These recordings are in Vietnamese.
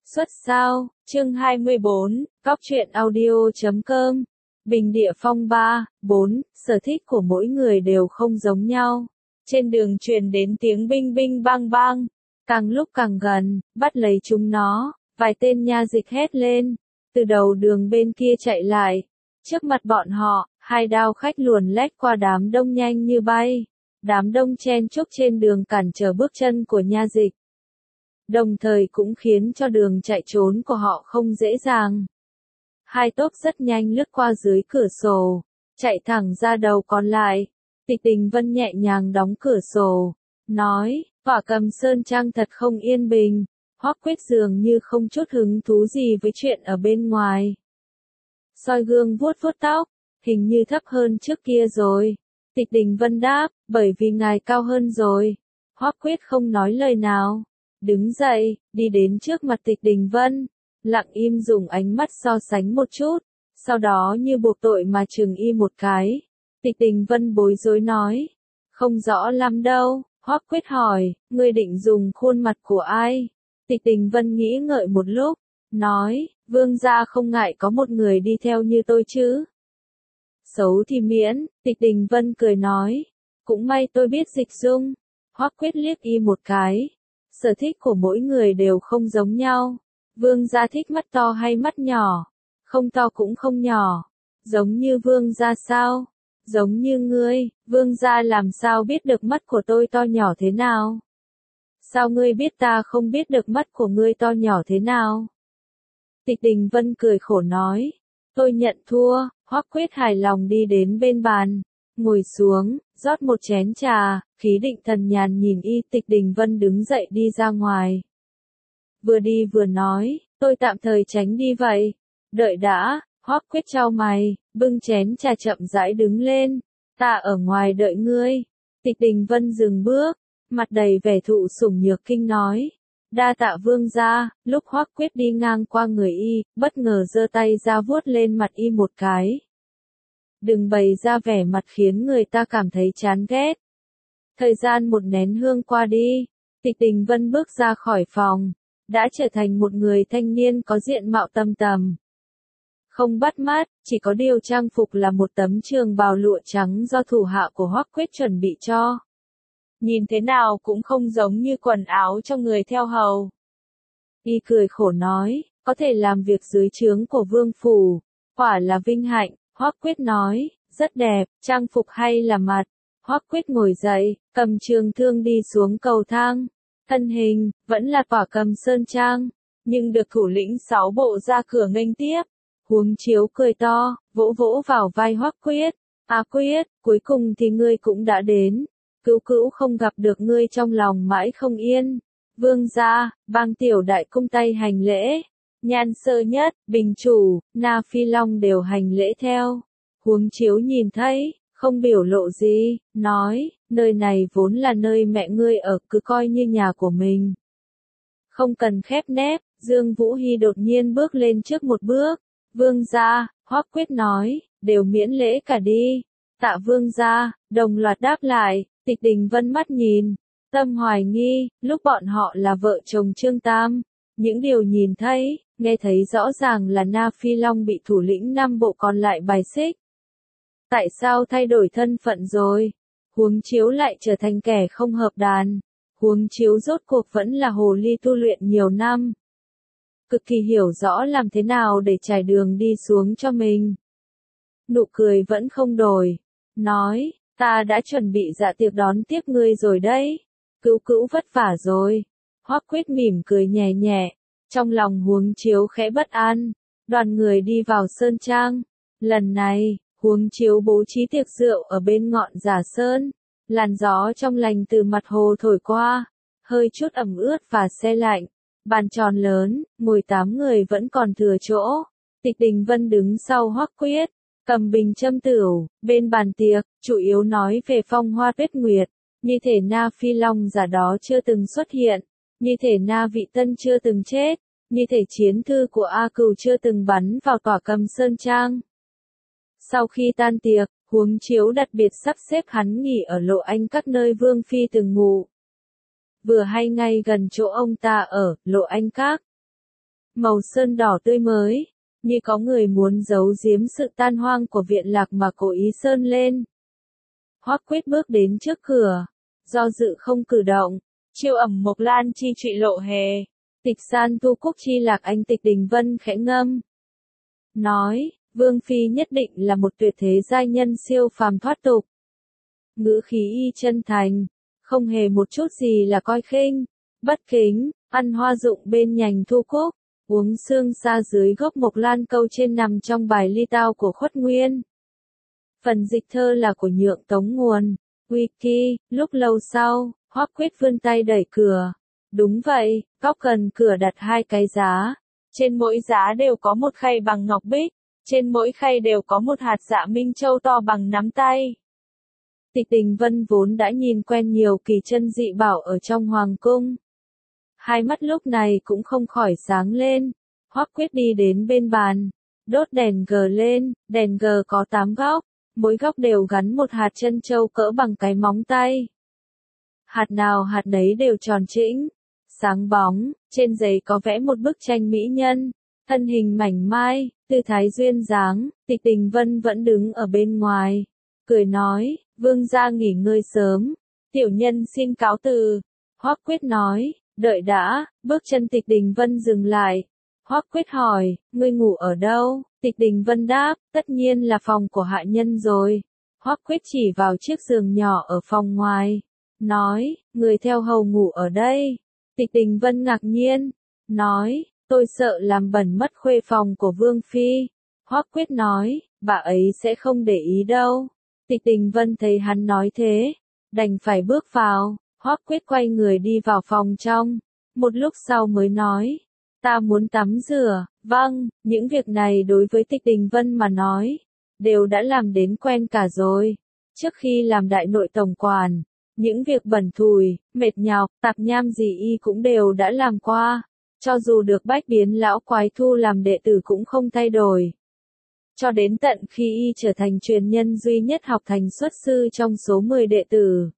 Xuất sao, chương 24, Góc truyện audio.com. Bình địa phong 3, 4, sở thích của mỗi người đều không giống nhau. Trên đường truyền đến tiếng binh binh bang bang, càng lúc càng gần, bắt lấy chúng nó, vài tên nha dịch hét lên, từ đầu đường bên kia chạy lại. Trước mặt bọn họ, hai đao khách luồn lách qua đám đông nhanh như bay. Đám đông chen chúc trên đường cản trở bước chân của nha dịch, đồng thời cũng khiến cho đường chạy trốn của họ không dễ dàng. Hai tốp rất nhanh lướt qua dưới cửa sổ, chạy thẳng ra đầu còn lại. Tịch Tình Vân nhẹ nhàng đóng cửa sổ, nói, Hỏa Cầm Sơn Trang thật không yên bình. Hoắc Quyết dường như không chút hứng thú gì với chuyện ở bên ngoài. Soi gương vuốt vuốt tóc, hình như thấp hơn trước kia rồi. Tịch Tình Vân đáp, bởi vì ngài cao hơn rồi. Hoắc Quyết không nói lời nào, đứng dậy, đi đến trước mặt Tịch Tình Vân, lặng im dùng ánh mắt so sánh một chút, sau đó như buộc tội mà chừng y một cái. Tịch Tình Vân bối rối nói, không rõ lắm đâu. Hoắc Quyết hỏi, ngươi định dùng khuôn mặt của ai? Tịch Tình Vân nghĩ ngợi một lúc, nói, vương gia không ngại có một người đi theo như tôi chứ? Xấu thì miễn, Tịch Tình Vân cười nói, cũng may tôi biết dịch dung. Hoắc Quyết liếc y một cái, sở thích của mỗi người đều không giống nhau. Vương gia thích mắt to hay mắt nhỏ? Không to cũng không nhỏ. Giống như vương gia sao? Giống như ngươi, vương gia làm sao biết được mắt của tôi to nhỏ thế nào? Sao ngươi biết ta không biết được mắt của ngươi to nhỏ thế nào? Tịch Tình Vân cười khổ nói, tôi nhận thua. Hoắc Quyết hài lòng đi đến bên bàn, ngồi xuống, rót một chén trà, khí định thần nhàn nhìn y. Tịch Tình Vân đứng dậy đi ra ngoài. Vừa đi vừa nói, tôi tạm thời tránh đi vậy. Đợi đã. Hoắc Quyết chau mày, bưng chén trà chậm rãi đứng lên. Ta ở ngoài đợi ngươi. Tịch Tình Vân dừng bước, mặt đầy vẻ thụ sủng nhược kinh nói, đa tạ vương gia. Lúc Hoắc Quyết đi ngang qua người y, bất ngờ giơ tay ra vuốt lên mặt y một cái. Đừng bày ra vẻ mặt khiến người ta cảm thấy chán ghét. Thời gian một nén hương qua đi, Tịch Tình Vân bước ra khỏi phòng, đã trở thành một người thanh niên có diện mạo tầm tầm. Không bắt mắt, chỉ có điều trang phục là một tấm trường bào lụa trắng do thủ hạ của Hoắc Quyết chuẩn bị cho. Nhìn thế nào cũng không giống như quần áo cho người theo hầu. Y cười khổ nói, có thể làm việc dưới trướng của vương phủ, quả là vinh hạnh. Hoắc Quyết nói, rất đẹp, trang phục hay là mặt. Hoắc Quyết ngồi dậy, cầm trường thương đi xuống cầu thang. Thân hình, vẫn là Hỏa Cầm Sơn Trang, nhưng được thủ lĩnh 6 bộ ra cửa nghênh tiếp. Huống Chiếu cười to, vỗ vỗ vào vai Hoắc Quyết. À Quyết, cuối cùng thì ngươi cũng đã đến. Cữu cữu không gặp được ngươi trong lòng mãi không yên. Vương gia, bang tiểu đại cung tay hành lễ. Nhan Sơ Nhất, Bình Chủ, Na Phi Long đều hành lễ theo. Huống Chiếu nhìn thấy, không biểu lộ gì, nói, nơi này vốn là nơi mẹ ngươi ở, cứ coi như nhà của mình. Không cần khép nép. Dương Vũ Hy đột nhiên bước lên trước một bước. Vương gia, Hoắc Quyết nói, đều miễn lễ cả đi. Tạ vương gia, đồng loạt đáp lại. Tịch Tình Vân mắt nhìn, tâm hoài nghi, lúc bọn họ là vợ chồng Trương Tam, những điều nhìn thấy, nghe thấy rõ ràng là Na Phi Long bị thủ lĩnh 5 bộ còn lại bài xích. Tại sao thay đổi thân phận rồi? Huống Chiếu lại trở thành kẻ không hợp đàn. Huống Chiếu rốt cuộc vẫn là hồ ly tu luyện nhiều năm, cực kỳ hiểu rõ làm thế nào để trải đường đi xuống cho mình. Nụ cười vẫn không đổi, nói, ta đã chuẩn bị dạ tiệc đón tiếp ngươi rồi đấy. Cữu cữu vất vả rồi. Hoắc Quyết mỉm cười nhẹ nhẹ, trong lòng Huống Chiếu khẽ bất an. Đoàn người đi vào sơn trang. Lần này, Huống Chiếu bố trí tiệc rượu ở bên ngọn Giả Sơn. Làn gió trong lành từ mặt hồ thổi qua, hơi chút ẩm ướt và se lạnh. Bàn tròn lớn, ngồi 8 người vẫn còn thừa chỗ. Tịch Tình Vân đứng sau Hoắc Quyết, cầm bình châm tửu. Bên bàn tiệc, chủ yếu nói về phong hoa tuyết nguyệt. Như thể Na Phi Long giả đó chưa từng xuất hiện. Như thể Na Vị Tân chưa từng chết. Như thể chiến thư của A Cừu chưa từng bắn vào Hỏa Cầm Sơn Trang. Sau khi tan tiệc, Huống Chiếu đặc biệt sắp xếp hắn nghỉ ở Lộ Anh các nơi Vương Phi từng ngủ. Vừa hay ngay gần chỗ ông ta ở, Lộ Anh Các. màu sơn đỏ tươi mới, như có người muốn giấu giếm sự tan hoang của viện lạc mà cố ý sơn lên. Hoắc Quyết bước đến trước cửa, do dự không cử động, chiêu ẩm Mộc Lan chi trụy lộ hề, tịch san tu cúc chi lạc anh. Tịch Đình Vân khẽ ngâm, nói, Vương Phi nhất định là một tuyệt thế giai nhân siêu phàm thoát tục. Ngữ khí y chân thành, không hề một chút gì là coi khinh, bất kính, ăn hoa dụng bên nhành thu cúc, uống sương sa dưới gốc Mộc Lan câu trên nằm trong bài ly tao của Khuất Nguyên. Phần dịch thơ là của Nhượng Tống Nguồn, Wiki. Lúc lâu sau, Hoắc Quyết vươn tay đẩy cửa. Đúng vậy, góc gần cửa đặt hai cái giá. Trên mỗi giá đều có một khay bằng ngọc bích, trên mỗi khay đều có một hạt dạ minh châu to bằng nắm tay. Tịch Đình Vân vốn đã nhìn quen nhiều kỳ chân dị bảo ở trong hoàng cung. Hai mắt lúc này cũng không khỏi sáng lên. Hoắc Quyết đi đến bên bàn, đốt đèn gờ lên, đèn gờ có 8 góc, mỗi góc đều gắn một hạt chân châu cỡ bằng cái móng tay. Hạt nào hạt nấy đều tròn trĩnh, sáng bóng, trên giấy có vẽ một bức tranh mỹ nhân, thân hình mảnh mai, tư thái duyên dáng. Tịch Đình Vân vẫn đứng ở bên ngoài, cười nói, vương gia nghỉ ngơi sớm, tiểu nhân xin cáo từ. Hoắc Quyết nói, đợi đã. Bước chân Tịch Đình Vân dừng lại. Hoắc Quyết hỏi, ngươi ngủ ở đâu? Tịch Đình Vân đáp, tất nhiên là phòng của hạ nhân rồi. Hoắc Quyết chỉ vào chiếc giường nhỏ ở phòng ngoài, nói, người theo hầu ngủ ở đây. Tịch Đình Vân ngạc nhiên, nói, tôi sợ làm bẩn mất khuê phòng của Vương Phi. Hoắc Quyết nói, bà ấy sẽ không để ý đâu. Tịch Đình Vân thấy hắn nói thế, đành phải bước vào. Hoắc Quyết quay người đi vào phòng trong, một lúc sau mới nói, ta muốn tắm rửa. Vâng, những việc này đối với Tịch Đình Vân mà nói, đều đã làm đến quen cả rồi. Trước khi làm đại nội tổng quản, những việc bẩn thùi, mệt nhọc, tạp nham gì y cũng đều đã làm qua. Cho dù được bách biến lão quái thu làm đệ tử cũng không thay đổi. Cho đến tận khi y trở thành truyền nhân duy nhất học thành xuất sư trong số 10 đệ tử.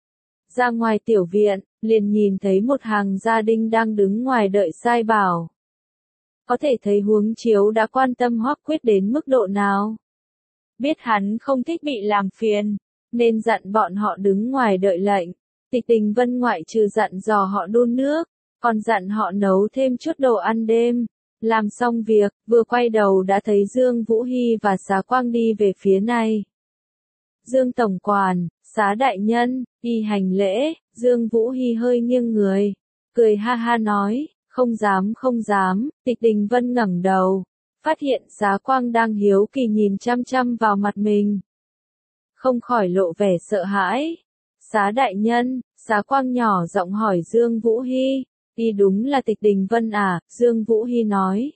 Ra ngoài tiểu viện, liền nhìn thấy một hàng gia đình đang đứng ngoài đợi sai bảo. Có thể thấy huống chiếu đã quan tâm Hoắc Quyết đến mức độ nào. Biết hắn không thích bị làm phiền, nên dặn bọn họ đứng ngoài đợi lệnh. Tịch Đình Vân ngoại trừ dặn dò họ đun nước, còn dặn họ nấu thêm chút đồ ăn đêm. Làm xong việc, vừa quay đầu đã thấy Dương Vũ Hy và Xá Quang đi về phía này. Dương tổng quản, Xá đại nhân, y hành lễ. Dương Vũ Hy hơi nghiêng người, cười ha ha nói, không dám không dám. Tịch Đình Vân ngẩng đầu, phát hiện Xá Quang đang hiếu kỳ nhìn chăm chăm vào mặt mình, không khỏi lộ vẻ sợ hãi. Xá đại nhân. Xá Quang nhỏ giọng hỏi Dương Vũ Hy, y đúng là Tịch Đình Vân à? Dương Vũ Hy nói,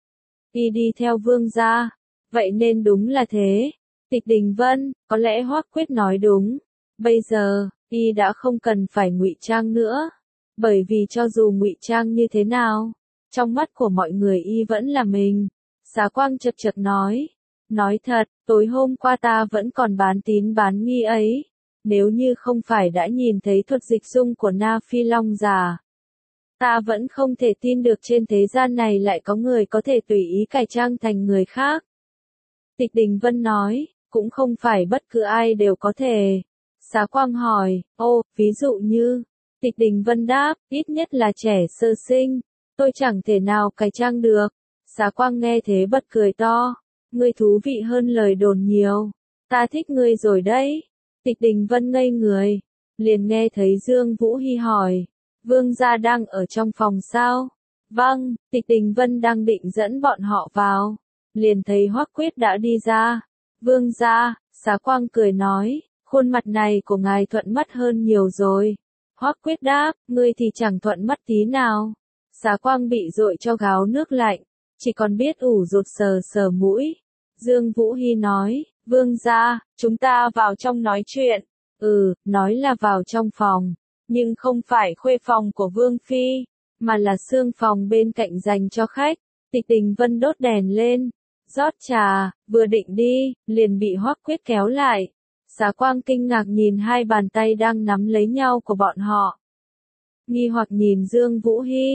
y đi theo vương gia. Vậy nên đúng là thế. Tịch Đình Vân, có lẽ Hoắc Quyết nói đúng. Bây giờ, y đã không cần phải ngụy trang nữa. Bởi vì cho dù ngụy trang như thế nào, trong mắt của mọi người y vẫn là mình. Xá Quang chật chật nói thật, tối hôm qua ta vẫn còn bán tín bán nghi ấy. Nếu như không phải đã nhìn thấy thuật dịch dung của Na Phi Long già, ta vẫn không thể tin được trên thế gian này lại có người có thể tùy ý cải trang thành người khác. Tịch Đình Vân nói, cũng không phải bất cứ ai đều có thể. Xá Quang hỏi, ô, ví dụ như, Tịch Đình Vân đáp, ít nhất là trẻ sơ sinh, tôi chẳng thể nào cải trang được. Xá Quang nghe thế bật cười to, ngươi thú vị hơn lời đồn nhiều, ta thích ngươi rồi đấy. Tịch Đình Vân ngây người, liền nghe thấy Dương Vũ Hy hỏi, vương gia đang ở trong phòng sao? Vâng. Tịch Đình Vân đang định dẫn bọn họ vào, liền thấy Hoắc Quyết đã đi ra. Vương gia. Xá Quang cười nói, khuôn mặt này của ngài thuận mắt hơn nhiều rồi. Hoắc Quyết đáp, ngươi thì chẳng thuận mắt tí nào. Xá Quang bị dội cho gáo nước lạnh, chỉ còn biết ủ rột sờ sờ mũi. Dương Vũ Hy nói, vương gia, chúng ta vào trong nói chuyện. Nói là vào trong phòng, nhưng không phải khuê phòng của Vương Phi, mà là xương phòng bên cạnh dành cho khách. Tịch Đình Vân đốt đèn lên, rót trà, vừa định đi, liền bị Hoắc Quyết kéo lại. Xá Quang kinh ngạc nhìn hai bàn tay đang nắm lấy nhau của bọn họ. Nghi hoặc nhìn Dương Vũ Hy,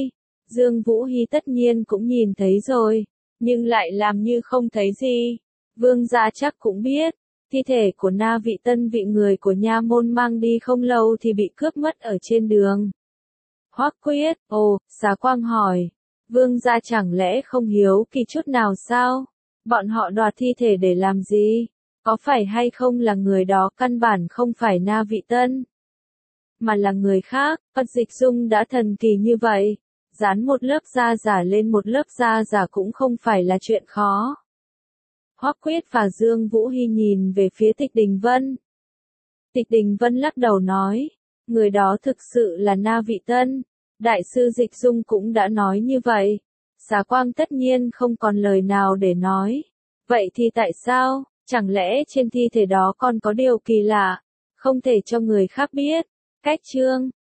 Dương Vũ Hy tất nhiên cũng nhìn thấy rồi, nhưng lại làm như không thấy gì. Vương gia chắc cũng biết, thi thể của Na Vị Tân bị người của nha môn mang đi không lâu thì bị cướp mất ở trên đường. Hoắc Quyết, Xà Quang hỏi, vương gia chẳng lẽ không hiếu kỳ chút nào sao? Bọn họ đoạt thi thể để làm gì? Có phải hay không là người đó căn bản không phải Na Vị Tân, mà là người khác? Ất Dịch Dung đã thần kỳ như vậy, dán một lớp da giả lên một lớp da giả cũng không phải là chuyện khó. Hoắc Quyết và Dương Vũ Hy nhìn về phía Tịch Đình Vân. Tịch Đình Vân lắc đầu nói, người đó thực sự là Na Vị Tân, đại sư Dịch Dung cũng đã nói như vậy. Xà Quang tất nhiên không còn lời nào để nói. Vậy thì tại sao, chẳng lẽ trên thi thể đó còn có điều kỳ lạ, không thể cho người khác biết? Cách chương